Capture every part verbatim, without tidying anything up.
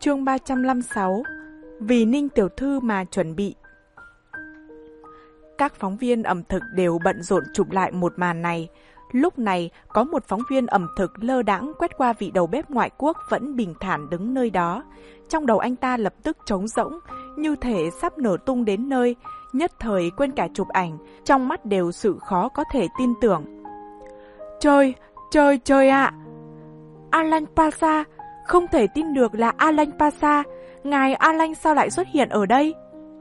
Chương ba trăm lăm mươi sáu. Vì Ninh tiểu thư mà chuẩn bị. Các phóng viên ẩm thực đều bận rộn chụp lại một màn này. Lúc này, có một phóng viên ẩm thực lơ đãng quét qua vị đầu bếp ngoại quốc vẫn bình thản đứng nơi đó. Trong đầu anh ta lập tức trống rỗng, như thể sắp nổ tung đến nơi, nhất thời quên cả chụp ảnh, trong mắt đều sự khó có thể tin tưởng. Trời, trời, trời ạ! À. Alain Passa, không thể tin được là Alain Passa, ngài Alain sao lại xuất hiện ở đây?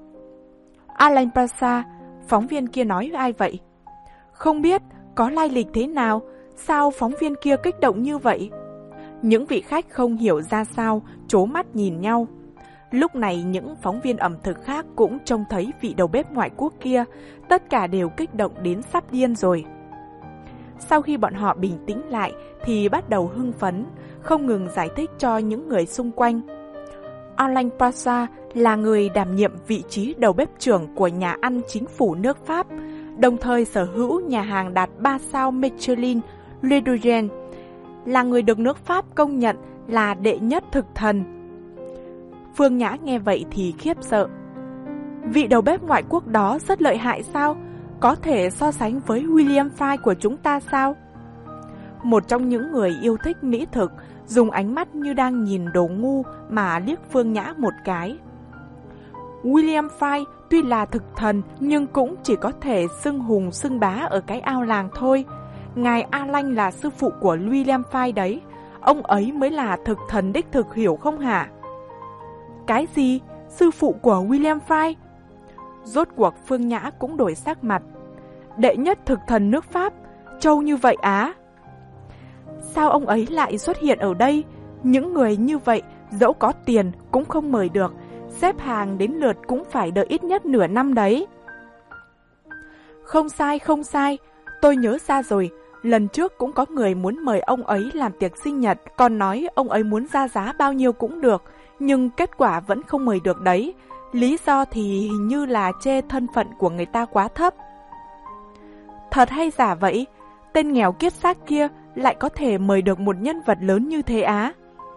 Alain Passa, phóng viên kia nói với ai vậy? Không biết, có lai lịch thế nào? Sao phóng viên kia kích động như vậy? Những vị khách không hiểu ra sao, trố mắt nhìn nhau. Lúc này những phóng viên ẩm thực khác cũng trông thấy vị đầu bếp ngoại quốc kia, tất cả đều kích động đến sắp điên rồi. Sau khi bọn họ bình tĩnh lại thì bắt đầu hưng phấn, không ngừng giải thích cho những người xung quanh. Alain Passa là người đảm nhiệm vị trí đầu bếp trưởng của nhà ăn chính phủ nước Pháp, đồng thời sở hữu nhà hàng đạt ba sao Michelin, Le Doyen, là người được nước Pháp công nhận là đệ nhất thực thần. Phương Nhã nghe vậy thì khiếp sợ. Vị đầu bếp ngoại quốc đó rất lợi hại sao? Có thể so sánh với William Fry của chúng ta sao? Một trong những người yêu thích mỹ thực dùng ánh mắt như đang nhìn đồ ngu mà liếc Phương Nhã một cái. William Fry tuy là thực thần nhưng cũng chỉ có thể xưng hùng xưng bá ở cái ao làng thôi. Ngài Alain là sư phụ của William Fry đấy. Ông ấy mới là thực thần đích thực, hiểu không hả? Cái gì? Sư phụ của William Fry? Rốt cuộc Phương Nhã cũng đổi sắc mặt. Đệ nhất thực thần nước Pháp, trâu như vậy á? Sao ông ấy lại xuất hiện ở đây? Những người như vậy dẫu có tiền cũng không mời được, xếp hàng đến lượt cũng phải đợi ít nhất nửa năm đấy. Không sai, không sai, tôi nhớ ra rồi. Lần trước cũng có người muốn mời ông ấy làm tiệc sinh nhật, còn nói ông ấy muốn ra giá bao nhiêu cũng được, nhưng kết quả vẫn không mời được đấy. Lý do thì hình như là chê thân phận của người ta quá thấp. Thật hay giả vậy? Tên nghèo kiết xác kia lại có thể mời được một nhân vật lớn như thế á?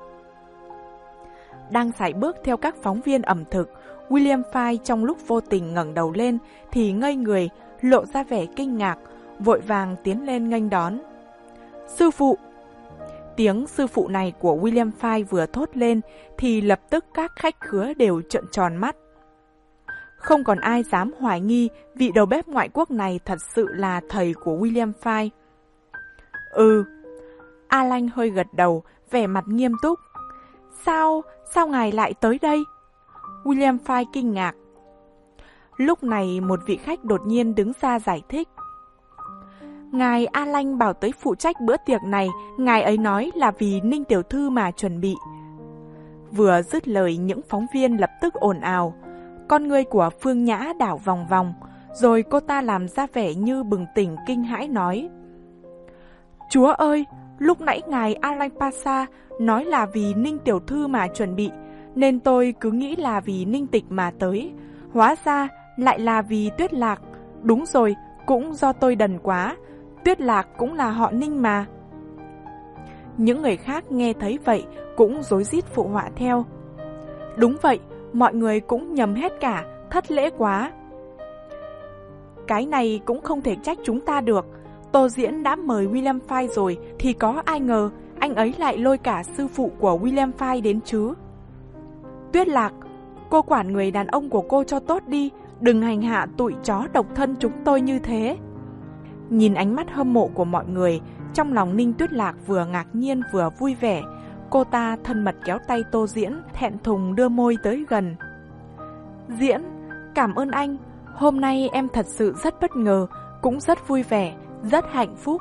Đang sải bước theo các phóng viên ẩm thực, William Fry trong lúc vô tình ngẩng đầu lên thì ngây người, lộ ra vẻ kinh ngạc, vội vàng tiến lên nghênh đón. Sư phụ! Tiếng sư phụ này của William Fry vừa thốt lên thì lập tức các khách khứa đều trợn tròn mắt. Không còn ai dám hoài nghi vị đầu bếp ngoại quốc này thật sự là thầy của William Fry. Ừ, Alain hơi gật đầu, vẻ mặt nghiêm túc. Sao, sao ngài lại tới đây? William Fry kinh ngạc. Lúc này một vị khách đột nhiên đứng ra giải thích. Ngài Alain bảo tới phụ trách bữa tiệc này, ngài ấy nói là vì Ninh tiểu thư mà chuẩn bị. Vừa dứt lời những phóng viên lập tức ồn ào. Con người của Phương Nhã đảo vòng vòng, rồi cô ta làm ra vẻ như bừng tỉnh kinh hãi nói. Chúa ơi, lúc nãy ngài Alain Passa nói là vì Ninh tiểu thư mà chuẩn bị, nên tôi cứ nghĩ là vì Ninh tịch mà tới. Hóa ra lại là vì Tuyết Lạc. Đúng rồi, cũng do tôi đần quá. Tuyết Lạc cũng là họ Ninh mà. Những người khác nghe thấy vậy cũng rối rít phụ họa theo. Đúng vậy, mọi người cũng nhầm hết cả, thất lễ quá. Cái này cũng không thể trách chúng ta được. Tô Diễn đã mời William Fry rồi thì có ai ngờ anh ấy lại lôi cả sư phụ của William Fry đến chứ. Tuyết Lạc, cô quản người đàn ông của cô cho tốt đi, đừng hành hạ tụi chó độc thân chúng tôi như thế. Nhìn ánh mắt hâm mộ của mọi người, trong lòng Ninh Tuyết Lạc vừa ngạc nhiên vừa vui vẻ. Cô ta thân mật kéo tay Tô Diễn, thẹn thùng đưa môi tới gần. Diễn, cảm ơn anh. Hôm nay em thật sự rất bất ngờ, cũng rất vui vẻ, rất hạnh phúc.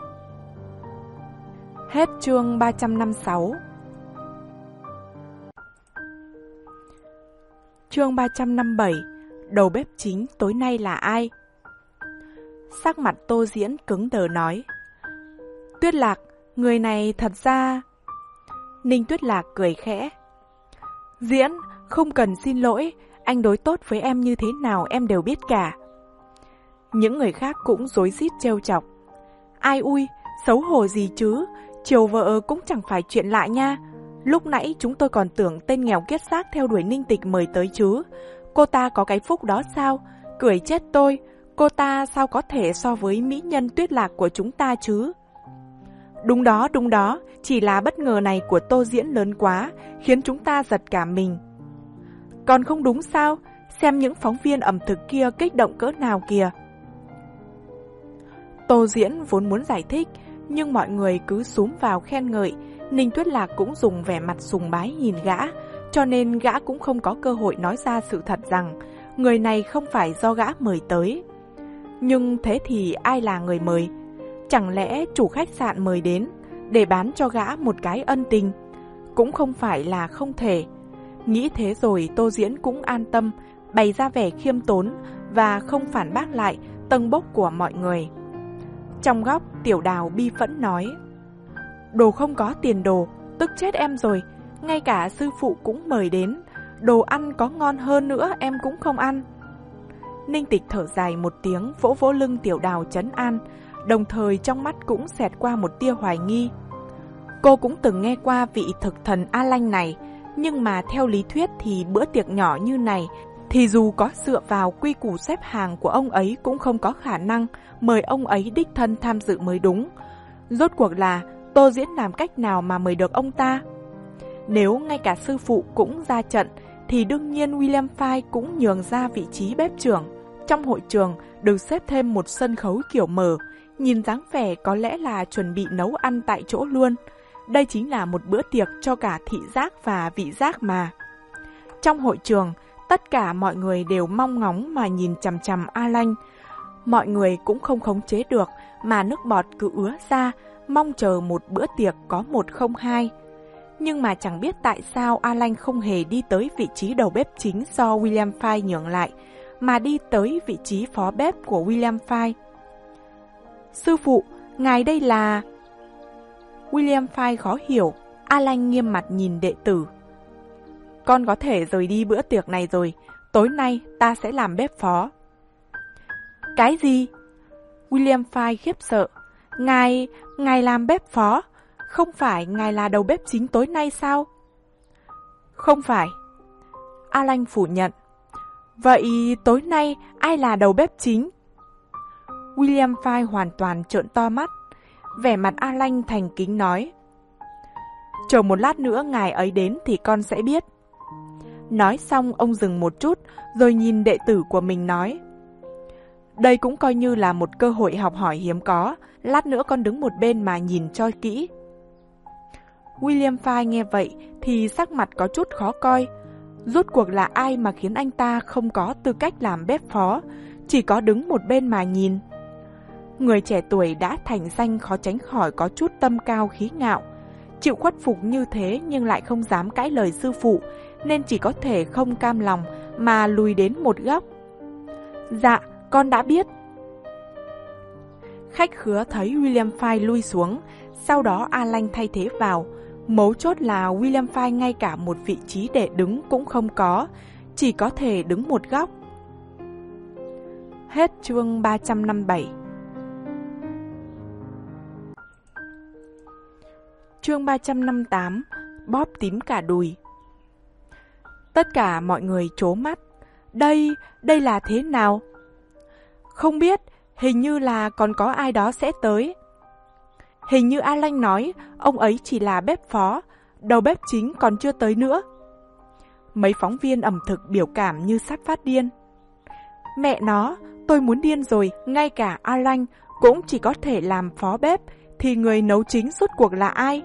Hết chương ba trăm năm mươi sáu. Chương ba trăm năm mươi bảy. Đầu bếp chính tối nay là ai? Sắc mặt Tô Diễn cứng đờ nói. Tuyết Lạc, người này thật ra... Ninh Tuyết Lạc cười khẽ. Diễn, không cần xin lỗi, anh đối tốt với em như thế nào em đều biết cả. Những người khác cũng rối rít trêu chọc. Ai ui, xấu hổ gì chứ, chiều vợ cũng chẳng phải chuyện lạ nha. Lúc nãy chúng tôi còn tưởng tên nghèo kiết xác theo đuổi Ninh Tịch mời tới chứ. Cô ta có cái phúc đó sao? Cười chết tôi, cô ta sao có thể so với mỹ nhân Tuyết Lạc của chúng ta chứ? Đúng đó, đúng đó, chỉ là bất ngờ này của Tô Diễn lớn quá, khiến chúng ta giật cả mình. Còn không đúng sao? Xem những phóng viên ẩm thực kia kích động cỡ nào kìa. Tô Diễn vốn muốn giải thích, nhưng mọi người cứ xúm vào khen ngợi. Ninh Tuyết Lạc cũng dùng vẻ mặt sùng bái nhìn gã, cho nên gã cũng không có cơ hội nói ra sự thật rằng người này không phải do gã mời tới. Nhưng thế thì ai là người mời? Chẳng lẽ chủ khách sạn mời đến để bán cho gã một cái ân tình? Cũng không phải là không thể. Nghĩ thế rồi Tô Diễn cũng an tâm, bày ra vẻ khiêm tốn và không phản bác lại tâng bốc của mọi người. Trong góc, Tiểu Đào bi phẫn nói: Đồ không có tiền đồ, tức chết em rồi, ngay cả sư phụ cũng mời đến, đồ ăn có ngon hơn nữa em cũng không ăn. Ninh Tịch thở dài một tiếng, vỗ vỗ lưng Tiểu Đào trấn an, đồng thời trong mắt cũng xẹt qua một tia hoài nghi. Cô cũng từng nghe qua vị thực thần A Lanh này, nhưng mà theo lý thuyết thì bữa tiệc nhỏ như này thì dù có dựa vào quy củ xếp hàng của ông ấy cũng không có khả năng mời ông ấy đích thân tham dự mới đúng. Rốt cuộc là Tô Diễn làm cách nào mà mời được ông ta? Nếu ngay cả sư phụ cũng ra trận thì đương nhiên William Fay cũng nhường ra vị trí bếp trưởng. Trong hội trường được xếp thêm một sân khấu kiểu mở, nhìn dáng vẻ có lẽ là chuẩn bị nấu ăn tại chỗ luôn. Đây chính là một bữa tiệc cho cả thị giác và vị giác mà. Trong hội trường, tất cả mọi người đều mong ngóng mà nhìn chằm chằm A Lanh. Mọi người cũng không khống chế được mà nước bọt cứ ứa ra, mong chờ một bữa tiệc có một không hai. Nhưng mà chẳng biết tại sao A Lanh không hề đi tới vị trí đầu bếp chính do William Fay nhường lại, mà đi tới vị trí phó bếp của William Fay. Sư phụ, ngài đây là... William Fay khó hiểu, A Lanh nghiêm mặt nhìn đệ tử. Con có thể rời đi bữa tiệc này rồi, tối nay ta sẽ làm bếp phó. Cái gì? William Fay khiếp sợ. Ngài, ngài làm bếp phó? Không phải ngài là đầu bếp chính tối nay sao? Không phải. A Lanh phủ nhận. Vậy tối nay ai là đầu bếp chính? William Fay hoàn toàn trợn to mắt. Vẻ mặt A Lanh thành kính nói: Chờ một lát nữa ngài ấy đến thì con sẽ biết. Nói xong ông dừng một chút, rồi nhìn đệ tử của mình nói: Đây cũng coi như là một cơ hội học hỏi hiếm có, lát nữa con đứng một bên mà nhìn cho kỹ. William Fay nghe vậy thì sắc mặt có chút khó coi. Rốt cuộc là ai mà khiến anh ta không có tư cách làm bếp phó, chỉ có đứng một bên mà nhìn. Người trẻ tuổi đã thành danh khó tránh khỏi có chút tâm cao khí ngạo, chịu khuất phục như thế nhưng lại không dám cãi lời sư phụ, nên chỉ có thể không cam lòng mà lùi đến một góc. Dạ, con đã biết. Khách khứa thấy William Fay lui xuống, sau đó A Lanh thay thế vào. Mấu chốt là William Fay ngay cả một vị trí để đứng cũng không có, chỉ có thể đứng một góc. Hết chương ba trăm năm mươi bảy. Chương ba trăm năm mươi tám, bóp tím cả đùi. Tất cả mọi người trố mắt. Đây, đây là thế nào? Không biết, hình như là còn có ai đó sẽ tới. Hình như A Lanh nói, ông ấy chỉ là bếp phó, đầu bếp chính còn chưa tới nữa. Mấy phóng viên ẩm thực biểu cảm như sắp phát điên. Mẹ nó, tôi muốn điên rồi, ngay cả A Lanh cũng chỉ có thể làm phó bếp, thì người nấu chính rốt cuộc là ai?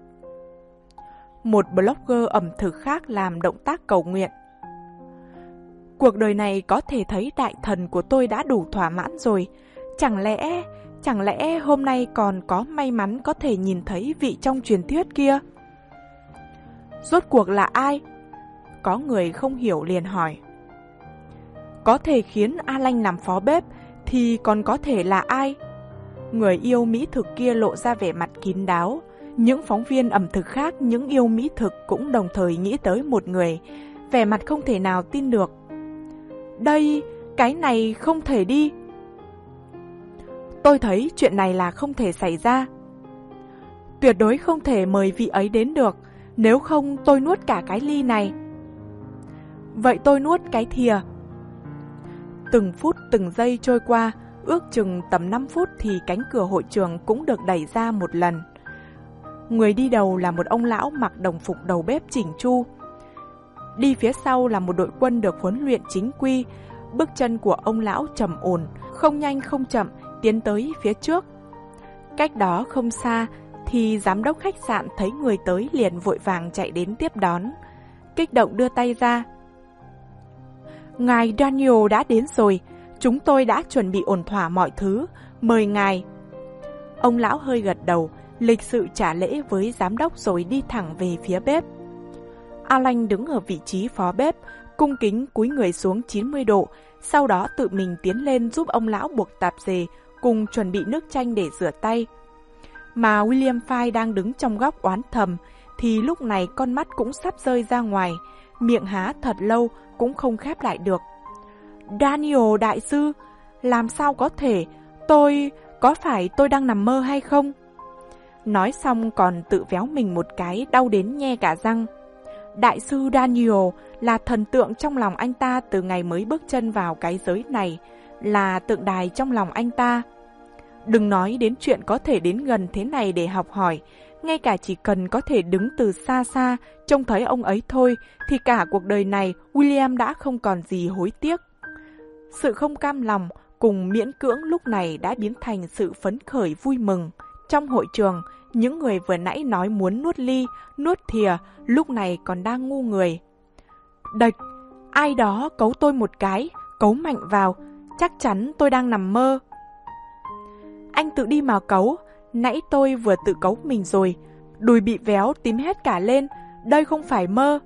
Một blogger ẩm thực khác làm động tác cầu nguyện. Cuộc đời này có thể thấy đại thần của tôi đã đủ thỏa mãn rồi. Chẳng lẽ, chẳng lẽ hôm nay còn có may mắn có thể nhìn thấy vị trong truyền thuyết kia? Rốt cuộc là ai? Có người không hiểu liền hỏi. Có thể khiến A Lanh làm phó bếp thì còn có thể là ai? Người yêu mỹ thực kia lộ ra vẻ mặt kín đáo. Những phóng viên ẩm thực khác, những yêu mỹ thực cũng đồng thời nghĩ tới một người, vẻ mặt không thể nào tin được. Đây, cái này không thể đi. Tôi thấy chuyện này là không thể xảy ra. Tuyệt đối không thể mời vị ấy đến được. Nếu không tôi nuốt cả cái ly này. Vậy tôi nuốt cái thìa. Từng phút từng giây trôi qua, ước chừng tầm năm phút thì cánh cửa hội trường cũng được đẩy ra một lần. Người đi đầu là một ông lão mặc đồng phục đầu bếp chỉnh chu. Đi phía sau là một đội quân được huấn luyện chính quy. Bước chân của ông lão trầm ổn, không nhanh không chậm, tiến tới phía trước. Cách đó không xa thì giám đốc khách sạn thấy người tới liền vội vàng chạy đến tiếp đón. Kích động đưa tay ra. Ngài Daniel đã đến rồi, chúng tôi đã chuẩn bị ổn thỏa mọi thứ, mời ngài. Ông lão hơi gật đầu, lịch sự trả lễ với giám đốc rồi đi thẳng về phía bếp. Alan đứng ở vị trí phó bếp, cung kính cúi người xuống chín mươi độ, sau đó tự mình tiến lên giúp ông lão buộc tạp dề, cùng chuẩn bị nước chanh để rửa tay. Mà William Fay đang đứng trong góc oán thầm, thì lúc này con mắt cũng sắp rơi ra ngoài, miệng há thật lâu cũng không khép lại được. Daniel đại sư, làm sao có thể, tôi, có phải tôi đang nằm mơ hay không? Nói xong còn tự véo mình một cái, đau đến nhe cả răng. Đại sư Daniel là thần tượng trong lòng anh ta từ ngày mới bước chân vào cái giới này, là tượng đài trong lòng anh ta. Đừng nói đến chuyện có thể đến gần thế này để học hỏi, ngay cả chỉ cần có thể đứng từ xa xa, trông thấy ông ấy thôi, thì cả cuộc đời này William đã không còn gì hối tiếc. Sự không cam lòng cùng miễn cưỡng lúc này đã biến thành sự phấn khởi vui mừng. Trong hội trường, những người vừa nãy nói muốn nuốt ly, nuốt thìa, lúc này còn đang ngu người. Địch, ai đó cấu tôi một cái, cấu mạnh vào, chắc chắn tôi đang nằm mơ. Anh tự đi mà cấu, nãy tôi vừa tự cấu mình rồi, đùi bị véo tím hết cả lên, đây không phải mơ.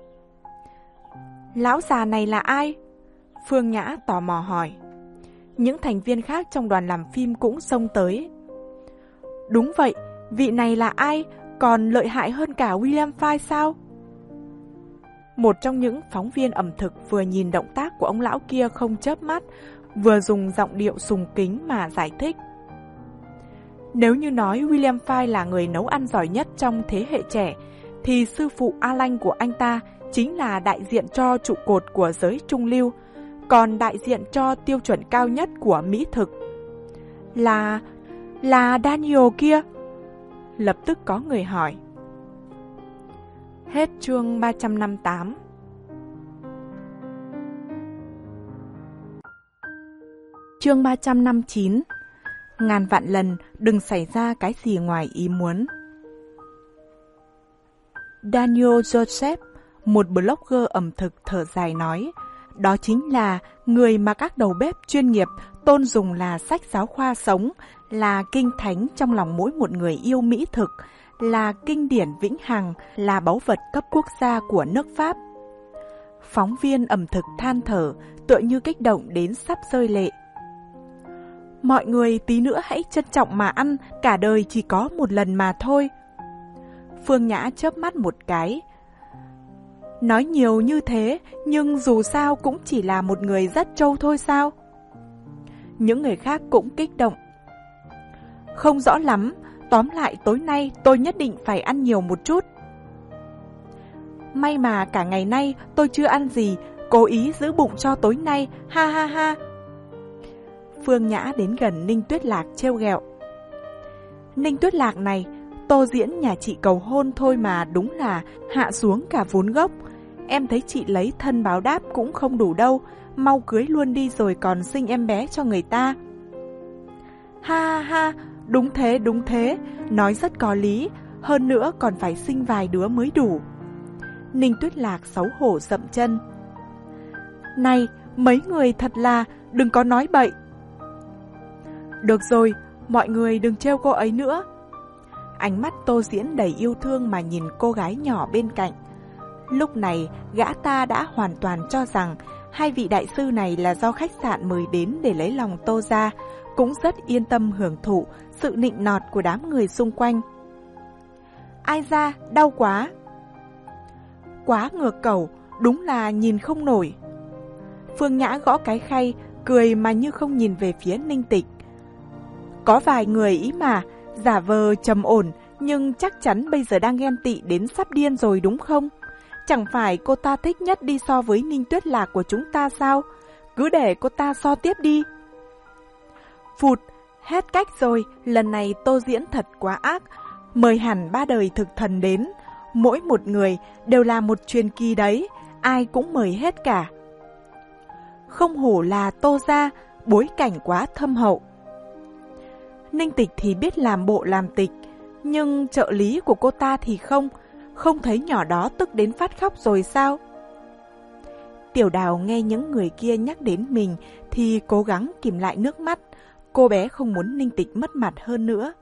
Lão già này là ai? Phương Nhã tò mò hỏi. Những thành viên khác trong đoàn làm phim cũng xông tới. Đúng vậy, vị này là ai, còn lợi hại hơn cả William Fay sao? Một trong những phóng viên ẩm thực vừa nhìn động tác của ông lão kia không chớp mắt, vừa dùng giọng điệu sùng kính mà giải thích. Nếu như nói William Fay là người nấu ăn giỏi nhất trong thế hệ trẻ, thì sư phụ Alan của anh ta chính là đại diện cho trụ cột của giới trung lưu, còn đại diện cho tiêu chuẩn cao nhất của mỹ thực. Là... là Daniel kia? Lập tức có người hỏi. Hết chương ba trăm năm mươi tám. Chương ba trăm năm mươi chín. Ngàn vạn lần đừng xảy ra cái gì ngoài ý muốn. Daniel Joseph, một blogger ẩm thực thở dài nói, đó chính là người mà các đầu bếp chuyên nghiệp tôn dùng là sách giáo khoa sống, là kinh thánh trong lòng mỗi một người yêu mỹ thực, là kinh điển vĩnh hằng, là báu vật cấp quốc gia của nước Pháp. Phóng viên ẩm thực than thở, tựa như kích động đến sắp rơi lệ. Mọi người tí nữa hãy trân trọng mà ăn, cả đời chỉ có một lần mà thôi. Phương Nhã chớp mắt một cái. Nói nhiều như thế, nhưng dù sao cũng chỉ là một người rất trâu thôi sao? Những người khác cũng kích động. Không rõ lắm, tóm lại tối nay tôi nhất định phải ăn nhiều một chút. May mà cả ngày nay tôi chưa ăn gì, cố ý giữ bụng cho tối nay, ha ha ha. Phương Nhã đến gần Ninh Tuyết Lạc trêu ghẹo. Ninh Tuyết Lạc này, Tô Diễn nhà chị cầu hôn thôi mà đúng là hạ xuống cả vốn gốc. Em thấy chị lấy thân báo đáp cũng không đủ đâu, mau cưới luôn đi rồi còn sinh em bé cho người ta. Ha ha ha, đúng thế đúng thế, nói rất có lý, hơn nữa còn phải sinh vài đứa mới đủ. Ninh Tuyết Lạc xấu hổ dậm chân. Này, mấy người thật là, đừng có nói bậy. Được rồi, mọi người đừng trêu cô ấy nữa. Ánh mắt Tô Diễn đầy yêu thương mà nhìn cô gái nhỏ bên cạnh. Lúc này, gã ta đã hoàn toàn cho rằng hai vị đại sư này là do khách sạn mời đến để lấy lòng Tô gia, cũng rất yên tâm hưởng thụ sự nịnh nọt của đám người xung quanh. Ai da, đau quá. Quá ngược cẩu, đúng là nhìn không nổi. Phương Nhã gõ cái khay, cười mà như không nhìn về phía Ninh Tịch. Có vài người ý mà, giả vờ trầm ổn, nhưng chắc chắn bây giờ đang ghen tị đến sắp điên rồi đúng không? Chẳng phải cô ta thích nhất đi so với Ninh Tuyết Lạc của chúng ta sao? Cứ để cô ta so tiếp đi. Phụt, hết cách rồi, lần này Tô diễn thật quá ác. Mời hẳn ba đời thực thần đến, mỗi một người đều là một truyền kỳ đấy, ai cũng mời hết cả. Không hổ là Tô gia, bối cảnh quá thâm hậu. Ninh Tịch thì biết làm bộ làm tịch, nhưng trợ lý của cô ta thì không, không thấy nhỏ đó tức đến phát khóc rồi sao? Tiểu Đào nghe những người kia nhắc đến mình thì cố gắng kìm lại nước mắt, cô bé không muốn Ninh Tịch mất mặt hơn nữa.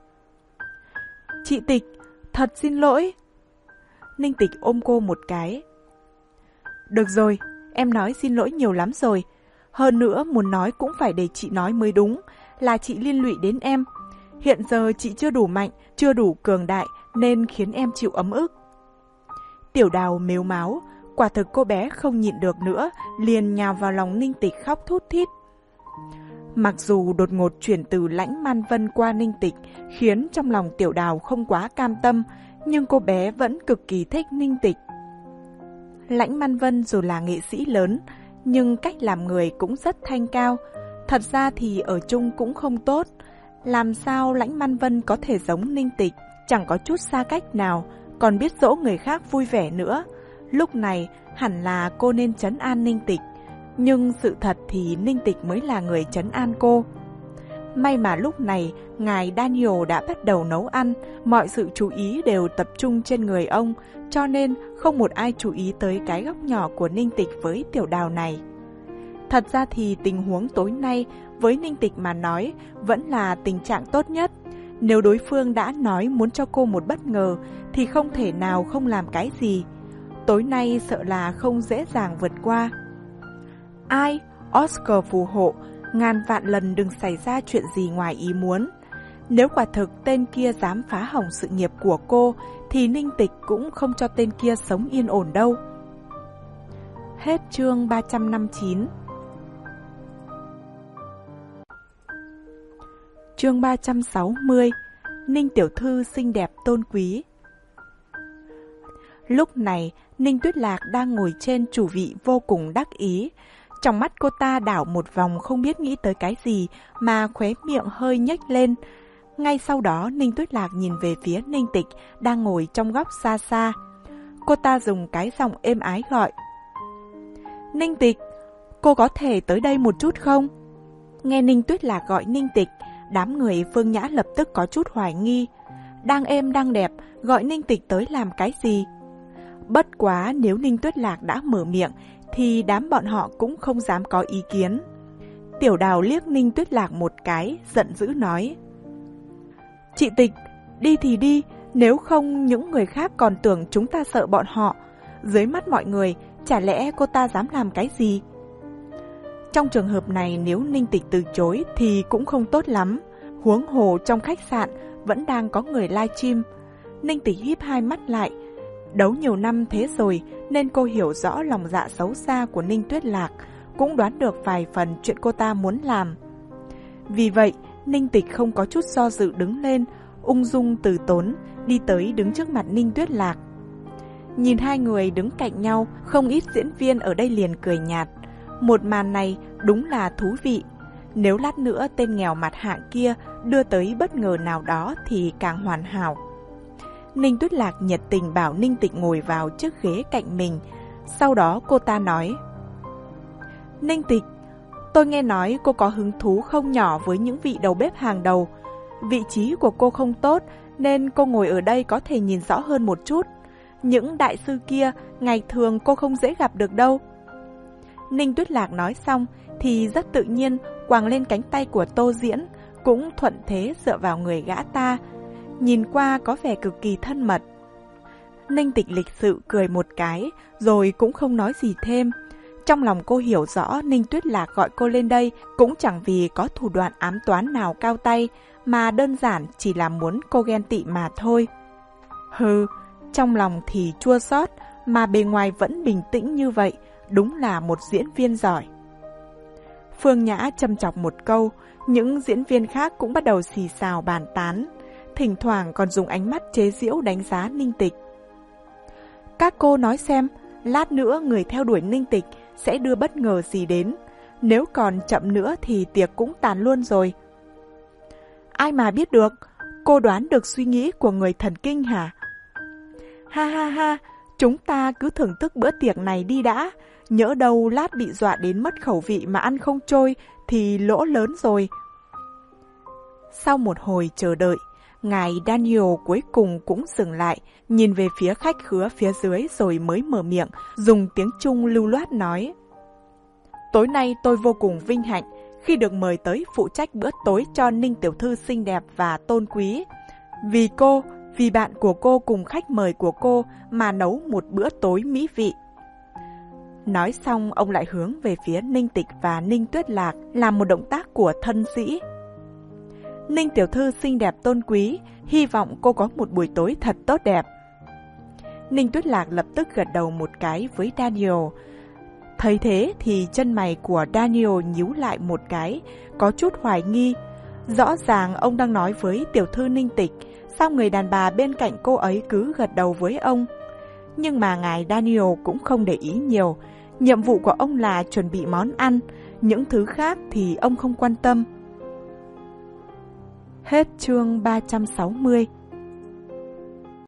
Chị Tịch, thật xin lỗi. Ninh Tịch ôm cô một cái. Được rồi, em nói xin lỗi nhiều lắm rồi. Hơn nữa muốn nói cũng phải để chị nói mới đúng, là chị liên lụy đến em. Hiện giờ chị chưa đủ mạnh, chưa đủ cường đại nên khiến em chịu ấm ức. Tiểu Đào mếu máo, quả thực cô bé không nhịn được nữa, liền nhào vào lòng Ninh Tịch khóc thút thít. Mặc dù đột ngột chuyển từ Lãnh Man Vân qua Ninh Tịch khiến trong lòng Tiểu Đào không quá cam tâm, nhưng cô bé vẫn cực kỳ thích Ninh Tịch. Lãnh Man Vân dù là nghệ sĩ lớn, nhưng cách làm người cũng rất thanh cao. Thật ra thì ở chung cũng không tốt. Làm sao Lãnh Man Vân có thể giống Ninh Tịch, chẳng có chút xa cách nào, còn biết dỗ người khác vui vẻ nữa. Lúc này hẳn là cô nên trấn an Ninh Tịch, nhưng sự thật thì Ninh Tịch mới là người trấn an cô. May mà lúc này ngài Daniel đã bắt đầu nấu ăn, mọi sự chú ý đều tập trung trên người ông, cho nên không một ai chú ý tới cái góc nhỏ của Ninh Tịch với Tiểu Đào này. Thật ra thì tình huống tối nay với Ninh Tịch mà nói vẫn là tình trạng tốt nhất. Nếu đối phương đã nói muốn cho cô một bất ngờ thì không thể nào không làm cái gì. Tối nay sợ là không dễ dàng vượt qua. Ai? Oscar phù hộ, ngàn vạn lần đừng xảy ra chuyện gì ngoài ý muốn. Nếu quả thực tên kia dám phá hỏng sự nghiệp của cô thì Ninh Tịch cũng không cho tên kia sống yên ổn đâu. Hết chương ba trăm năm mươi chín. Chương ba trăm sáu mươi. Ninh tiểu thư xinh đẹp tôn quý. Lúc này, Ninh Tuyết Lạc đang ngồi trên chủ vị vô cùng đắc ý. Trong mắt cô ta đảo một vòng không biết nghĩ tới cái gì mà khóe miệng hơi nhếch lên. Ngay sau đó Ninh Tuyết Lạc nhìn về phía Ninh Tịch đang ngồi trong góc xa xa. Cô ta dùng cái giọng êm ái gọi. Ninh Tịch, cô có thể tới đây một chút không? Nghe Ninh Tuyết Lạc gọi Ninh Tịch, đám người Phương Nhã lập tức có chút hoài nghi. Đang êm đang đẹp, gọi Ninh Tịch tới làm cái gì? Bất quá nếu Ninh Tuyết Lạc đã mở miệng thì đám bọn họ cũng không dám có ý kiến. Tiểu Đào liếc Ninh Tuyết Lạc một cái, giận dữ nói. Chị Tịch, đi thì đi, nếu không những người khác còn tưởng chúng ta sợ bọn họ. Dưới mắt mọi người, chả lẽ cô ta dám làm cái gì? Trong trường hợp này nếu Ninh Tịch từ chối thì cũng không tốt lắm. Huống hồ trong khách sạn vẫn đang có người livestream. Ninh Tịch híp hai mắt lại. Đấu nhiều năm thế rồi nên cô hiểu rõ lòng dạ xấu xa của Ninh Tuyết Lạc, cũng đoán được vài phần chuyện cô ta muốn làm. Vì vậy, Ninh Tịch không có chút do dự đứng lên, ung dung từ tốn, đi tới đứng trước mặt Ninh Tuyết Lạc. Nhìn hai người đứng cạnh nhau, không ít diễn viên ở đây liền cười nhạt. Một màn này đúng là thú vị. Nếu lát nữa tên nghèo mặt hạng kia đưa tới bất ngờ nào đó thì càng hoàn hảo. Ninh Tuyết Lạc nhiệt tình bảo Ninh Tịch ngồi vào chiếc ghế cạnh mình. Sau đó cô ta nói. Ninh Tịch, tôi nghe nói cô có hứng thú không nhỏ với những vị đầu bếp hàng đầu. Vị trí của cô không tốt nên cô ngồi ở đây có thể nhìn rõ hơn một chút. Những đại sư kia ngày thường cô không dễ gặp được đâu. Ninh Tuyết Lạc nói xong thì rất tự nhiên quàng lên cánh tay của Tô Diễn, cũng thuận thế dựa vào người gã ta. Nhìn qua có vẻ cực kỳ thân mật. Ninh Tịch lịch sự cười một cái rồi cũng không nói gì thêm. Trong lòng cô hiểu rõ Ninh Tuyết Lạc gọi cô lên đây cũng chẳng vì có thủ đoạn ám toán nào cao tay, mà đơn giản chỉ là muốn cô ghen tị mà thôi. Hừ, trong lòng thì chua xót mà bề ngoài vẫn bình tĩnh như vậy, đúng là một diễn viên giỏi. Phương Nhã châm chọc một câu, những diễn viên khác cũng bắt đầu xì xào bàn tán. thỉnh thoảng còn dùng ánh mắt chế giễu đánh giá Ninh Tịch. Các cô nói xem, lát nữa người theo đuổi Ninh Tịch sẽ đưa bất ngờ gì đến. Nếu còn chậm nữa thì tiệc cũng tàn luôn rồi. Ai mà biết được, cô đoán được suy nghĩ của người thần kinh hả? Ha ha ha, chúng ta cứ thưởng thức bữa tiệc này đi đã. Nhỡ đâu lát bị dọa đến mất khẩu vị mà ăn không trôi thì lỗ lớn rồi. Sau một hồi chờ đợi, ngài Daniel cuối cùng cũng dừng lại, nhìn về phía khách khứa phía dưới rồi mới mở miệng, dùng tiếng Trung lưu loát nói. Tối nay tôi vô cùng vinh hạnh khi được mời tới phụ trách bữa tối cho Ninh tiểu thư xinh đẹp và tôn quý. Vì cô, vì bạn của cô cùng khách mời của cô mà nấu một bữa tối mỹ vị. Nói xong, ông lại hướng về phía Ninh Tịch và Ninh Tuyết Lạc làm một động tác của thân sĩ. Ninh tiểu thư xinh đẹp tôn quý, hy vọng cô có một buổi tối thật tốt đẹp. Ninh Tuyết Lạc lập tức gật đầu một cái với Daniel. Thấy thế thì chân mày của Daniel nhíu lại một cái, có chút hoài nghi. Rõ ràng ông đang nói với tiểu thư Ninh Tịch, sao người đàn bà bên cạnh cô ấy cứ gật đầu với ông. Nhưng mà ngài Daniel cũng không để ý nhiều. Nhiệm vụ của ông là chuẩn bị món ăn, những thứ khác thì ông không quan tâm. Hết chương ba trăm sáu mươi.